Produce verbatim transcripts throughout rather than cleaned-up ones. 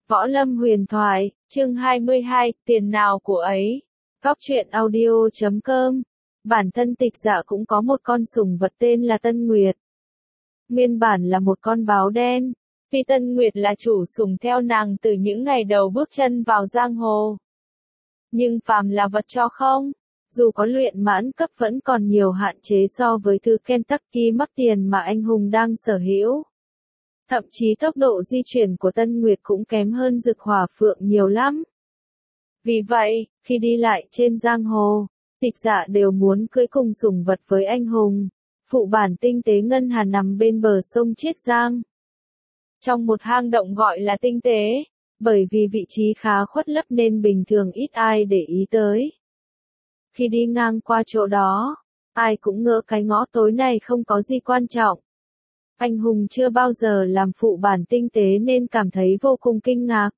Võ Lâm Huyền Thoại, chương hai mươi hai, tiền nào của ấy. Góc truyện audio chấm com. Bản thân Tịch Dạ cũng có một con sủng vật tên là Tân Nguyệt. Nguyên bản là một con báo đen, vì Tân Nguyệt là chủ sủng theo nàng từ những ngày đầu bước chân vào giang hồ. Nhưng phàm là vật cho không, dù có luyện mãn cấp vẫn còn nhiều hạn chế so với thứ Kentucky mắc tiền mà anh hùng đang sở hữu. Thậm chí tốc độ di chuyển của Tân Nguyệt cũng kém hơn Dực Hỏa Phượng nhiều lắm. Vì vậy, khi đi lại trên giang hồ, Tịch Dạ đều muốn cưỡi cùng sủng vật với anh hùng. Phụ bản tinh tế ngân hà nằm bên bờ sông Chiết Giang. Trong một hang động gọi là tinh tế, bởi vì vị trí khá khuất lấp nên bình thường ít ai để ý tới. Khi đi ngang qua chỗ đó, ai cũng ngỡ cái ngõ tối này không có gì quan trọng. Anh hùng chưa bao giờ làm phụ bản tinh tế nên cảm thấy vô cùng kinh ngạc.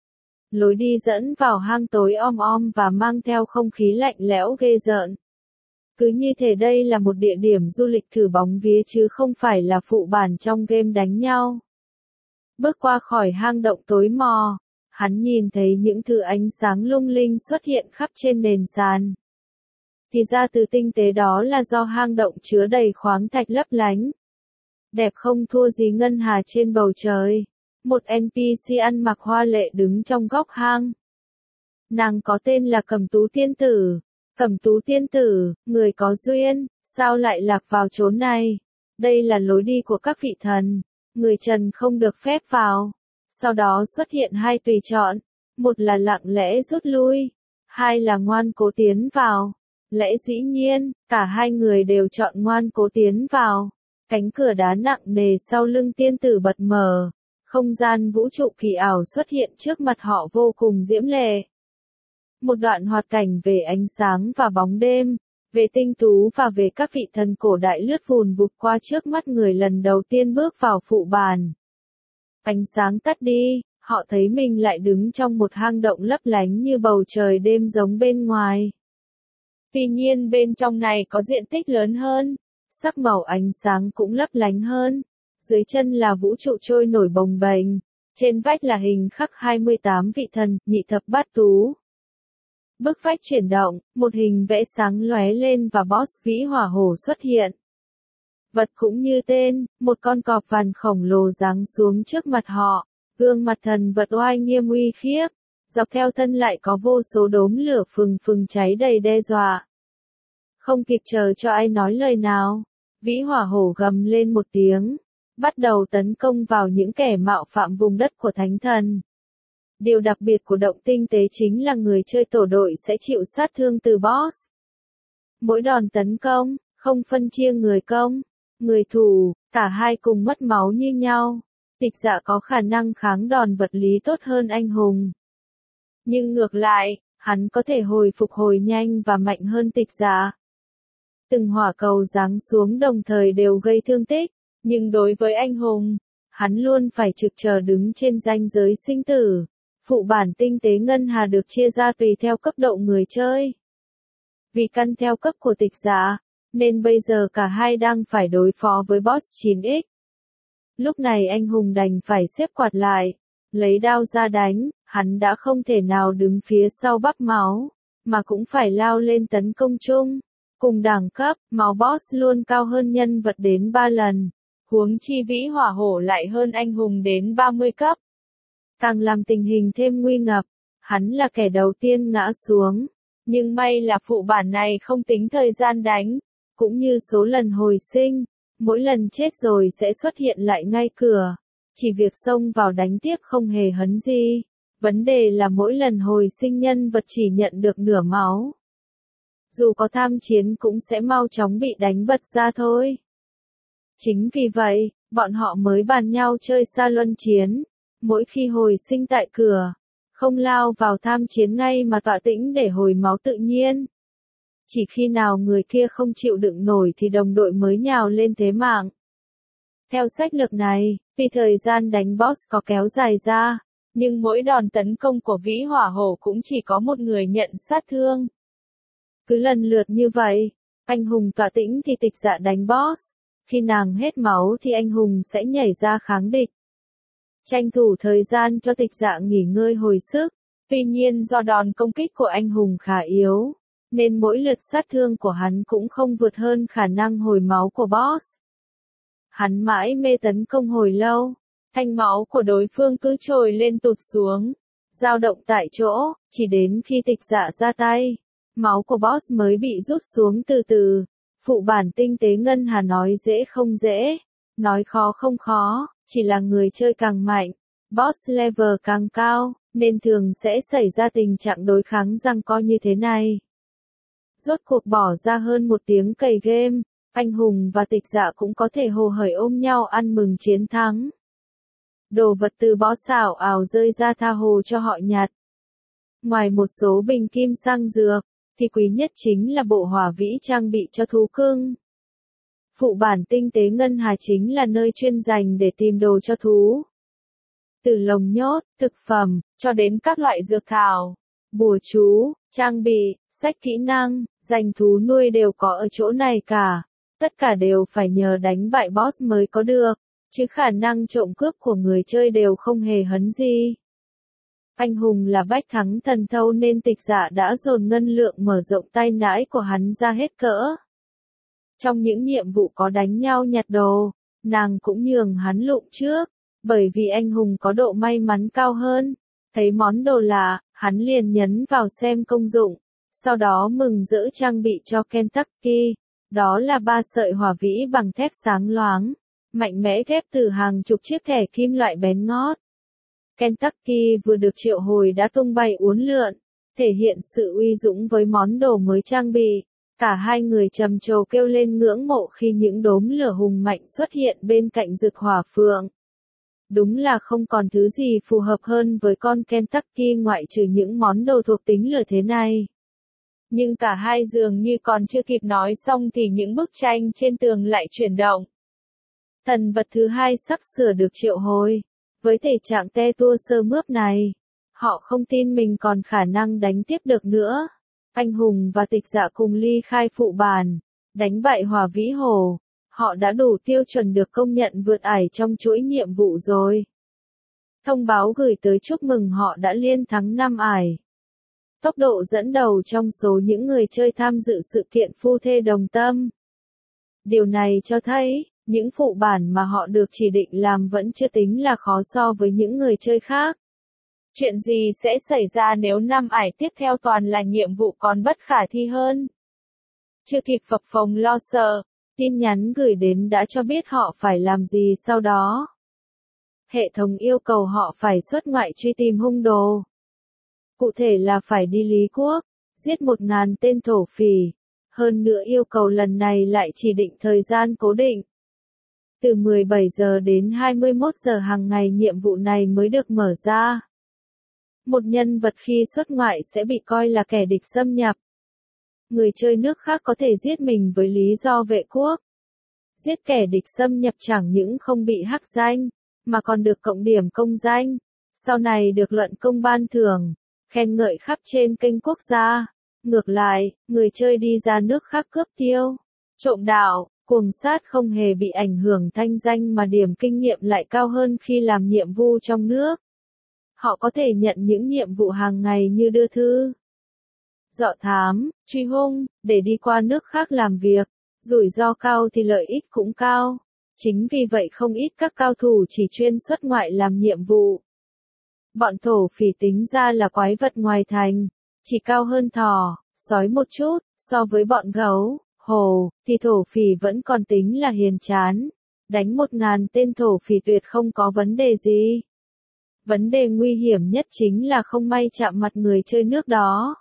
Lối đi dẫn vào hang tối om om và mang theo không khí lạnh lẽo ghê rợn. Cứ như thể đây là một địa điểm du lịch thử bóng vía chứ không phải là phụ bản trong game đánh nhau. Bước qua khỏi hang động tối mò, hắn nhìn thấy những thứ ánh sáng lung linh xuất hiện khắp trên nền sàn. Thì ra từ tinh tế đó là do hang động chứa đầy khoáng thạch lấp lánh. Đẹp không thua gì ngân hà trên bầu trời. Một en pê xê ăn mặc hoa lệ đứng trong góc hang. Nàng có tên là Cẩm Tú Tiên Tử. Cẩm Tú Tiên Tử, người có duyên, sao lại lạc vào chốn này? Đây là lối đi của các vị thần, người trần không được phép vào. Sau đó xuất hiện hai tùy chọn, một là lặng lẽ rút lui, hai là ngoan cố tiến vào. Lẽ dĩ nhiên, cả hai người đều chọn ngoan cố tiến vào. Cánh cửa đá nặng nề sau lưng tiên tử bật mở, không gian vũ trụ kỳ ảo xuất hiện trước mặt họ vô cùng diễm lệ. Một đoạn hoạt cảnh về ánh sáng và bóng đêm, về tinh tú và về các vị thần cổ đại lướt vùn vụt qua trước mắt người lần đầu tiên bước vào phụ bản. Ánh sáng tắt đi, họ thấy mình lại đứng trong một hang động lấp lánh như bầu trời đêm giống bên ngoài. Tuy nhiên bên trong này có diện tích lớn hơn. Sắc màu ánh sáng cũng lấp lánh hơn. Dưới chân là vũ trụ trôi nổi bồng bềnh. Trên vách là hình khắc hai mươi tám vị thần, nhị thập bát tú. Bức vách chuyển động, một hình vẽ sáng lóe lên và boss vĩ hỏa hổ xuất hiện. Vật cũng như tên, một con cọp vằn khổng lồ giáng xuống trước mặt họ. Gương mặt thần vật oai nghiêm uy khiếp. Dọc theo thân lại có vô số đốm lửa phừng phừng cháy đầy đe dọa. Không kịp chờ cho ai nói lời nào, vĩ hỏa hổ gầm lên một tiếng, bắt đầu tấn công vào những kẻ mạo phạm vùng đất của thánh thần. Điều đặc biệt của động tinh tế chính là người chơi tổ đội sẽ chịu sát thương từ boss. Mỗi đòn tấn công, không phân chia người công, người thủ, cả hai cùng mất máu như nhau. Tịch Dạ có khả năng kháng đòn vật lý tốt hơn anh hùng. Nhưng ngược lại, hắn có thể hồi phục hồi nhanh và mạnh hơn Tịch Dạ. Từng hỏa cầu giáng xuống đồng thời đều gây thương tích, nhưng đối với anh hùng, hắn luôn phải trực chờ đứng trên ranh giới sinh tử. Phụ bản tinh tế ngân hà được chia ra tùy theo cấp độ người chơi. Vì căn theo cấp của Tịch Dạ, nên bây giờ cả hai đang phải đối phó với boss chín x. Lúc này anh hùng đành phải xếp quạt lại, lấy đao ra đánh, hắn đã không thể nào đứng phía sau bắp máu, mà cũng phải lao lên tấn công chung. Cùng đẳng cấp, máu boss luôn cao hơn nhân vật đến ba lần. Huống chi vĩ hỏa hổ lại hơn anh hùng đến ba mươi cấp. Càng làm tình hình thêm nguy ngập, hắn là kẻ đầu tiên ngã xuống. Nhưng may là phụ bản này không tính thời gian đánh, cũng như số lần hồi sinh. Mỗi lần chết rồi sẽ xuất hiện lại ngay cửa. Chỉ việc xông vào đánh tiếp không hề hấn gì. Vấn đề là mỗi lần hồi sinh nhân vật chỉ nhận được nửa máu. Dù có tham chiến cũng sẽ mau chóng bị đánh bật ra thôi. Chính vì vậy, bọn họ mới bàn nhau chơi xa luân chiến. Mỗi khi hồi sinh tại cửa, không lao vào tham chiến ngay mà tọa tĩnh để hồi máu tự nhiên. Chỉ khi nào người kia không chịu đựng nổi thì đồng đội mới nhào lên thế mạng. Theo sách lược này, vì thời gian đánh boss có kéo dài ra, nhưng mỗi đòn tấn công của vĩ hỏa hổ cũng chỉ có một người nhận sát thương. Cứ lần lượt như vậy, anh hùng tọa tĩnh thì Tịch Dạ đánh boss, khi nàng hết máu thì anh hùng sẽ nhảy ra kháng địch. tranh thủ thời gian cho Tịch Dạ nghỉ ngơi hồi sức. Tuy nhiên do đòn công kích của anh hùng khá yếu, nên mỗi lượt sát thương của hắn cũng không vượt hơn khả năng hồi máu của boss. Hắn mãi mê tấn công hồi lâu, thanh máu của đối phương cứ trồi lên tụt xuống, dao động tại chỗ, chỉ đến khi Tịch Dạ ra tay, máu của boss mới bị rút xuống từ từ. Phụ bản tinh tế ngân hà nói dễ không dễ, nói khó không khó, chỉ là người chơi càng mạnh, boss level càng cao, nên thường sẽ xảy ra tình trạng đối kháng giằng co như thế này. Rốt cuộc bỏ ra hơn một tiếng cày game, anh hùng và Tịch Dạ cũng có thể hồ hởi ôm nhau ăn mừng chiến thắng. Đồ vật từ boss ảo ảo rơi ra tha hồ cho họ nhặt. Ngoài một số bình kim sang dược, thì quý nhất chính là bộ hỏa vĩ trang bị cho thú cưng. Phụ bản tinh tế ngân hà chính là nơi chuyên dành để tìm đồ cho thú. Từ lồng nhốt, thực phẩm, cho đến các loại dược thảo, bùa chú, trang bị, sách kỹ năng, dành thú nuôi đều có ở chỗ này cả. Tất cả đều phải nhờ đánh bại boss mới có được, chứ khả năng trộm cướp của người chơi đều không hề hấn gì. Anh hùng là bách thắng thần thâu nên Tịch Dạ đã dồn ngân lượng mở rộng tay nãi của hắn ra hết cỡ. Trong những nhiệm vụ có đánh nhau nhặt đồ, nàng cũng nhường hắn lụm trước, bởi vì anh hùng có độ may mắn cao hơn. Thấy món đồ lạ, hắn liền nhấn vào xem công dụng, sau đó mừng rỡ trang bị cho Kentucky. Đó là ba sợi hỏa vĩ bằng thép sáng loáng, mạnh mẽ ghép từ hàng chục chiếc thẻ kim loại bén ngót. Kentucky vừa được triệu hồi đã tung bay uốn lượn, thể hiện sự uy dũng với món đồ mới trang bị. Cả hai người trầm trồ kêu lên ngưỡng mộ khi những đốm lửa hùng mạnh xuất hiện bên cạnh rực hỏa phượng. Đúng là không còn thứ gì phù hợp hơn với con Kentucky ngoại trừ những món đồ thuộc tính lửa thế này. Nhưng cả hai dường như còn chưa kịp nói xong thì những bức tranh trên tường lại chuyển động. Thần vật thứ hai sắp sửa được triệu hồi. Với thể trạng te tua sơ mướp này, họ không tin mình còn khả năng đánh tiếp được nữa. Anh hùng và Tịch Dạ cùng ly khai phụ bản, đánh bại hỏa vĩ hồ. Họ đã đủ tiêu chuẩn được công nhận vượt ải trong chuỗi nhiệm vụ rồi. Thông báo gửi tới chúc mừng họ đã liên thắng năm ải. Tốc độ dẫn đầu trong số những người chơi tham dự sự kiện phu thê đồng tâm. Điều này cho thấy, những phụ bản mà họ được chỉ định làm vẫn chưa tính là khó so với những người chơi khác. Chuyện gì sẽ xảy ra nếu năm ải tiếp theo toàn là nhiệm vụ còn bất khả thi hơn? Chưa kịp phập phồng lo sợ, tin nhắn gửi đến đã cho biết họ phải làm gì sau đó. Hệ thống yêu cầu họ phải xuất ngoại truy tìm hung đồ. Cụ thể là phải đi Lý Quốc, giết một ngàn tên thổ phỉ. Hơn nữa yêu cầu lần này lại chỉ định thời gian cố định. Từ mười bảy giờ đến hai mươi mốt giờ hàng ngày nhiệm vụ này mới được mở ra. Một nhân vật khi xuất ngoại sẽ bị coi là kẻ địch xâm nhập. Người chơi nước khác có thể giết mình với lý do vệ quốc. Giết kẻ địch xâm nhập chẳng những không bị hắc danh, mà còn được cộng điểm công danh. Sau này được luận công ban thưởng, khen ngợi khắp trên kênh quốc gia. Ngược lại, người chơi đi ra nước khác cướp tiêu, trộm đạo, cuồng sát không hề bị ảnh hưởng thanh danh mà điểm kinh nghiệm lại cao hơn khi làm nhiệm vụ trong nước. Họ có thể nhận những nhiệm vụ hàng ngày như đưa thư, dọ thám, truy hung, để đi qua nước khác làm việc. Rủi ro cao thì lợi ích cũng cao. Chính vì vậy không ít các cao thủ chỉ chuyên xuất ngoại làm nhiệm vụ. Bọn thổ phỉ tính ra là quái vật ngoài thành, chỉ cao hơn thỏ, sói một chút, so với bọn gấu, hổ, thì thổ phỉ vẫn còn tính là hiền chán. Đánh một ngàn tên thổ phỉ tuyệt không có vấn đề gì. Vấn đề nguy hiểm nhất chính là không may chạm mặt người chơi nước đó.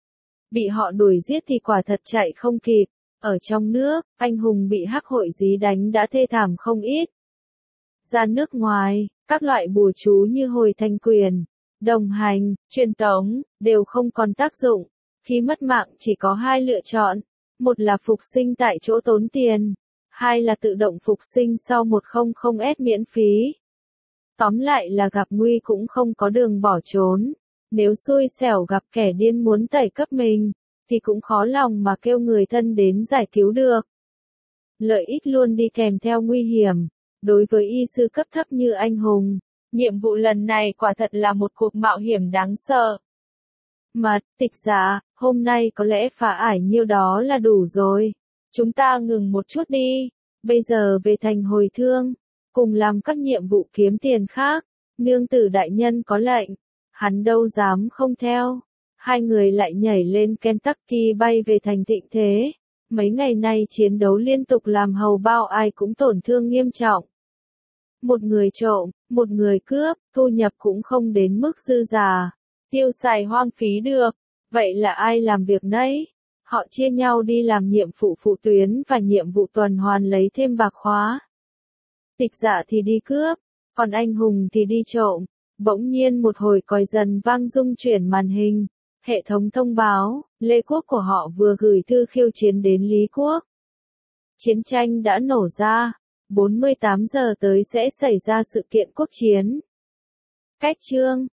Bị họ đuổi giết thì quả thật chạy không kịp. Ở trong nước, anh hùng bị hắc hội dí đánh đã thê thảm không ít. Ra nước ngoài, các loại bùa chú như hồi thanh quyền, đồng hành, truyền tống, đều không còn tác dụng. Khi mất mạng chỉ có hai lựa chọn. Một là phục sinh tại chỗ tốn tiền. Hai là tự động phục sinh sau một trăm S miễn phí. Tóm lại là gặp nguy cũng không có đường bỏ trốn. Nếu xui xẻo gặp kẻ điên muốn tẩy cấp mình, thì cũng khó lòng mà kêu người thân đến giải cứu được. Lợi ích luôn đi kèm theo nguy hiểm. Đối với y sư cấp thấp như anh hùng, Nhiệm vụ lần này quả thật là một cuộc mạo hiểm đáng sợ. Mật, Tịch Dạ, hôm nay có lẽ phá ải nhiêu đó là đủ rồi. Chúng ta ngừng một chút đi. Bây giờ về thành hồi thương, cùng làm các nhiệm vụ kiếm tiền khác. Nương tử đại nhân có lệnh, hắn đâu dám không theo. Hai người lại nhảy lên Kentucky bay về thành Thịnh Thế. Mấy ngày nay chiến đấu liên tục làm hầu bao ai cũng tổn thương nghiêm trọng. Một người trộm, một người cướp, thu nhập cũng không đến mức dư giả. Tiêu xài hoang phí được. Vậy là ai làm việc nấy? Họ chia nhau đi làm nhiệm vụ phụ tuyến và nhiệm vụ tuần hoàn lấy thêm bạc khóa. Tịch Dạ thì đi cướp, còn anh hùng thì đi trộm. Bỗng nhiên một hồi còi dần vang rung chuyển màn hình. Hệ thống thông báo, Lê Quốc của họ vừa gửi thư khiêu chiến đến Lý Quốc. Chiến tranh đã nổ ra, bốn mươi tám giờ tới sẽ xảy ra sự kiện quốc chiến. Cách chương